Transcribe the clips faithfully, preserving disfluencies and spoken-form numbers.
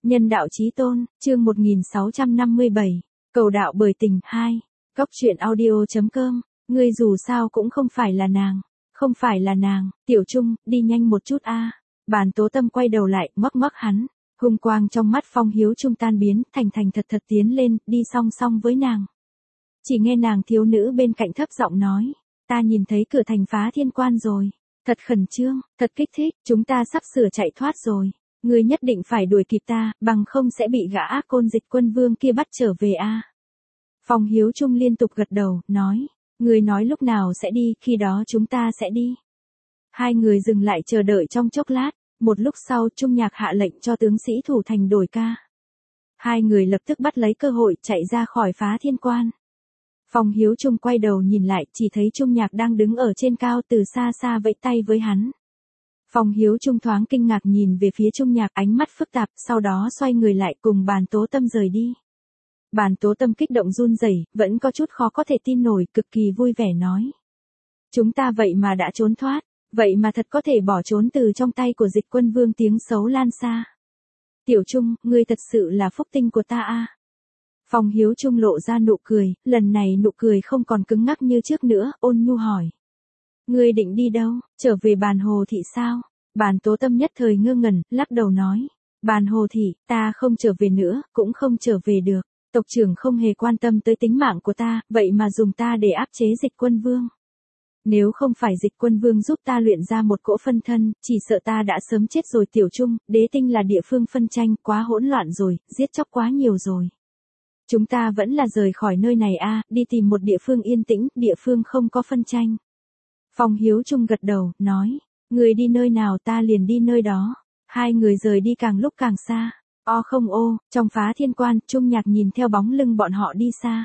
Nhân đạo chí tôn, chương một nghìn sáu trăm năm mươi bảy, cầu đạo bởi tình, hai. Cóc truyện audio chấm com, ngươi dù sao cũng không phải là nàng, không phải là nàng, Tiểu Trung, đi nhanh một chút a. Bàn Tố Tâm quay đầu lại, ngoắc ngoắc hắn, hung quang trong mắt Phong Hiếu Trung tan biến, thành thành thật thật tiến lên, đi song song với nàng. Chỉ nghe nàng thiếu nữ bên cạnh thấp giọng nói, ta nhìn thấy cửa thành Phá Thiên Quan rồi, thật khẩn trương, thật kích thích, chúng ta sắp sửa chạy thoát rồi. Ngươi nhất định phải đuổi kịp ta, bằng không sẽ bị gã ác côn Dịch Quân Vương kia bắt trở về a. Phong Hiếu Trung liên tục gật đầu, nói, ngươi nói lúc nào sẽ đi, khi đó chúng ta sẽ đi. Hai người dừng lại chờ đợi trong chốc lát, một lúc sau Trung Nhạc hạ lệnh cho tướng sĩ thủ thành đổi ca. Hai người lập tức bắt lấy cơ hội chạy ra khỏi Phá Thiên Quan. Phong Hiếu Trung quay đầu nhìn lại, chỉ thấy Trung Nhạc đang đứng ở trên cao từ xa xa vẫy tay với hắn. Phong Hiếu Trung thoáng kinh ngạc nhìn về phía Trung Nhạc, ánh mắt phức tạp, sau đó xoay người lại cùng Bàn Tố Tâm rời đi. Bàn Tố Tâm kích động run rẩy, vẫn có chút khó có thể tin nổi, cực kỳ vui vẻ nói. Chúng ta vậy mà đã trốn thoát, vậy mà thật có thể bỏ trốn từ trong tay của Dịch Quân Vương, tiếng xấu lan xa. Tiểu Trung, ngươi thật sự là phúc tinh của ta a. Phong Hiếu Trung lộ ra nụ cười, lần này nụ cười không còn cứng ngắc như trước nữa, ôn nhu hỏi. Ngươi định đi đâu, trở về Bàn Hồ Thị sao? Bàn Tố Tâm nhất thời ngơ ngẩn, lắc đầu nói. Bàn Hồ Thị, ta không trở về nữa, cũng không trở về được. Tộc trưởng không hề quan tâm tới tính mạng của ta, vậy mà dùng ta để áp chế Dịch Quân Vương. Nếu không phải Dịch Quân Vương giúp ta luyện ra một cỗ phân thân, chỉ sợ ta đã sớm chết rồi. Tiểu Trung, Đế Tinh là địa phương phân tranh, quá hỗn loạn rồi, giết chóc quá nhiều rồi. Chúng ta vẫn là rời khỏi nơi này a, đi tìm một địa phương yên tĩnh, địa phương không có phân tranh. Phong Hiếu Trung gật đầu, nói, người đi nơi nào ta liền đi nơi đó. Hai người rời đi càng lúc càng xa. O không ô, trong Phá Thiên Quan, Trung Nhạc nhìn theo bóng lưng bọn họ đi xa.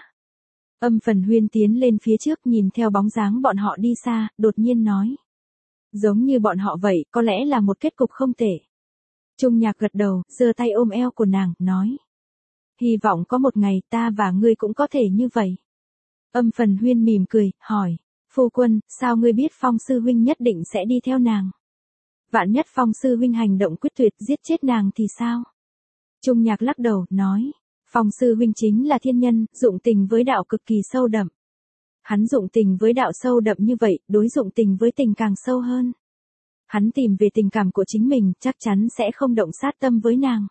Âm Phần Huyên tiến lên phía trước nhìn theo bóng dáng bọn họ đi xa, đột nhiên nói. Giống như bọn họ vậy, có lẽ là một kết cục không tệ. Trung Nhạc gật đầu, giơ tay ôm eo của nàng, nói. Hy vọng có một ngày ta và ngươi cũng có thể như vậy. Âm Phần Huyên mỉm cười, hỏi. Phu quân, sao ngươi biết Phong sư huynh nhất định sẽ đi theo nàng? Vạn nhất Phong sư huynh hành động quyết tuyệt giết chết nàng thì sao? Trung Nhạc lắc đầu, nói. Phong sư huynh chính là thiên nhân, dụng tình với đạo cực kỳ sâu đậm. Hắn dụng tình với đạo sâu đậm như vậy, đối dụng tình với tình càng sâu hơn. Hắn tìm về tình cảm của chính mình, chắc chắn sẽ không động sát tâm với nàng.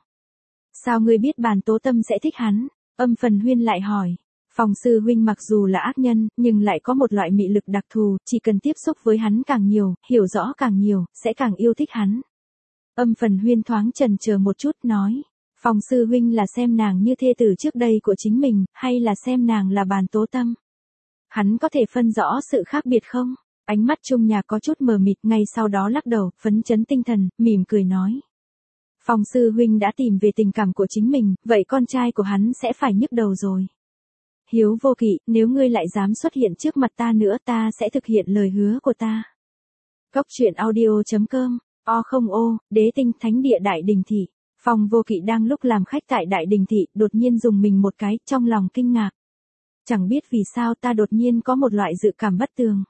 Sao ngươi biết Bàn Tố Tâm sẽ thích hắn? Âm Phần Huyên lại hỏi. Phong sư huynh mặc dù là ác nhân, nhưng lại có một loại mị lực đặc thù, chỉ cần tiếp xúc với hắn càng nhiều, hiểu rõ càng nhiều, sẽ càng yêu thích hắn. Âm Phần Huyên thoáng chần chờ một chút, nói. Phong sư huynh là xem nàng như thê tử trước đây của chính mình, hay là xem nàng là Bàn Tố Tâm? Hắn có thể phân rõ sự khác biệt không? Ánh mắt Trung Nhạc có chút mờ mịt, ngay sau đó lắc đầu, phấn chấn tinh thần, mỉm cười nói. Phong sư huynh đã tìm về tình cảm của chính mình, vậy con trai của hắn sẽ phải nhức đầu rồi. Hiếu Vô Kỵ, nếu ngươi lại dám xuất hiện trước mặt ta nữa, ta sẽ thực hiện lời hứa của ta. Cóc truyện audio chấm com, o không ô, Đế Tinh, Thánh Địa Đại Đình Thị. Phong Vô Kỵ đang lúc làm khách tại Đại Đình Thị, đột nhiên dùng mình một cái, trong lòng kinh ngạc. Chẳng biết vì sao ta đột nhiên có một loại dự cảm bất tường.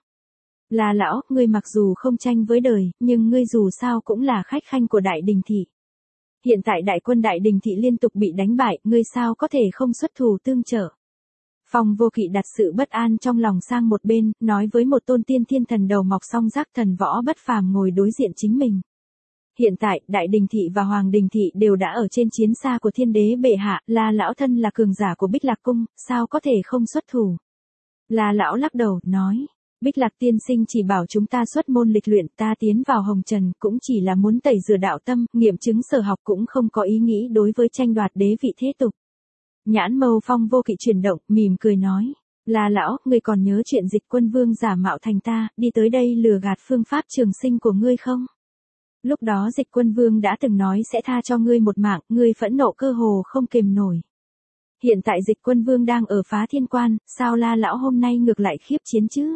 Là lão, ngươi mặc dù không tranh với đời, nhưng ngươi dù sao cũng là khách khanh của Đại Đình Thị. Hiện tại đại quân Đại Đình Thị liên tục bị đánh bại, ngươi sao có thể không xuất thủ tương trợ. Phong Vô Kỵ đặt sự bất an trong lòng sang một bên, nói với một tôn tiên thiên thần đầu mọc song giác thần võ bất phàm ngồi đối diện chính mình. Hiện tại, Đại Đình Thị và Hoàng Đình Thị đều đã ở trên chiến xa của Thiên Đế bệ hạ, là lão thân là cường giả của Bích Lạc Cung, sao có thể không xuất thủ. Là lão lắc đầu, nói. Bích Lạc tiên sinh chỉ bảo chúng ta xuất môn lịch luyện, ta tiến vào hồng trần cũng chỉ là muốn tẩy rửa đạo tâm, nghiệm chứng sở học cũng không có ý nghĩ đối với tranh đoạt đế vị thế tục. Nhãn mâu Phong Vô Kỵ chuyển động, mỉm cười nói. Là lão, ngươi còn nhớ chuyện Dịch Quân Vương giả mạo thành ta, đi tới đây lừa gạt phương pháp trường sinh của ngươi không? Lúc đó Dịch Quân Vương đã từng nói sẽ tha cho ngươi một mạng, ngươi phẫn nộ cơ hồ không kềm nổi. Hiện tại Dịch Quân Vương đang ở Phá Thiên Quan, sao La lão hôm nay ngược lại khiếp chiến chứ?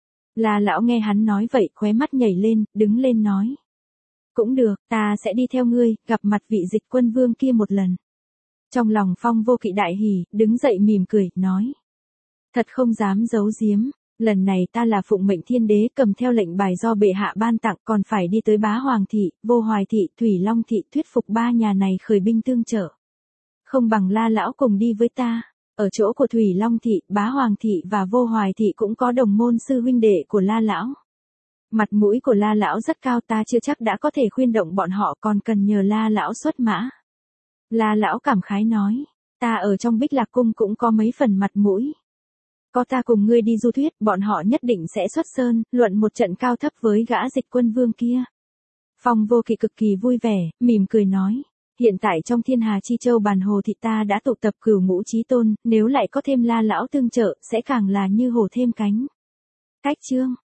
La lão nghe hắn nói vậy, khóe mắt nhảy lên, đứng lên nói. Cũng được, ta sẽ đi theo ngươi, gặp mặt vị Dịch Quân Vương kia một lần. Trong lòng Phong Vô Kỵ đại hỉ, đứng dậy mỉm cười, nói. Thật không dám giấu giếm, Lần này ta là phụng mệnh thiên đế cầm theo lệnh bài do bệ hạ ban tặng còn phải đi tới Bá Hoàng thị, Vô Hoài thị, Thủy Long thị thuyết phục ba nhà này khởi binh tương trợ. Không bằng La lão cùng đi với ta. Ở chỗ của Thủy Long thị, Bá Hoàng thị và Vô Hoài thị cũng có đồng môn sư huynh đệ của La lão. Mặt mũi của La lão rất cao, ta chưa chắc đã có thể khuyên động bọn họ, còn cần nhờ La lão xuất mã. La lão cảm khái nói, ta ở trong Bích Lạc cung cũng có mấy phần mặt mũi. Có ta cùng ngươi đi du thuyết, bọn họ nhất định sẽ xuất sơn, luận một trận cao thấp với gã Dịch Quân Vương kia. Phong Vô Kỵ cực kỳ vui vẻ, mỉm cười nói, hiện tại trong thiên hà chi châu bàn hồ thì ta đã tụ tập cửu ngũ chí tôn, nếu lại có thêm La lão tương trợ, sẽ càng là như hổ thêm cánh. Cách chương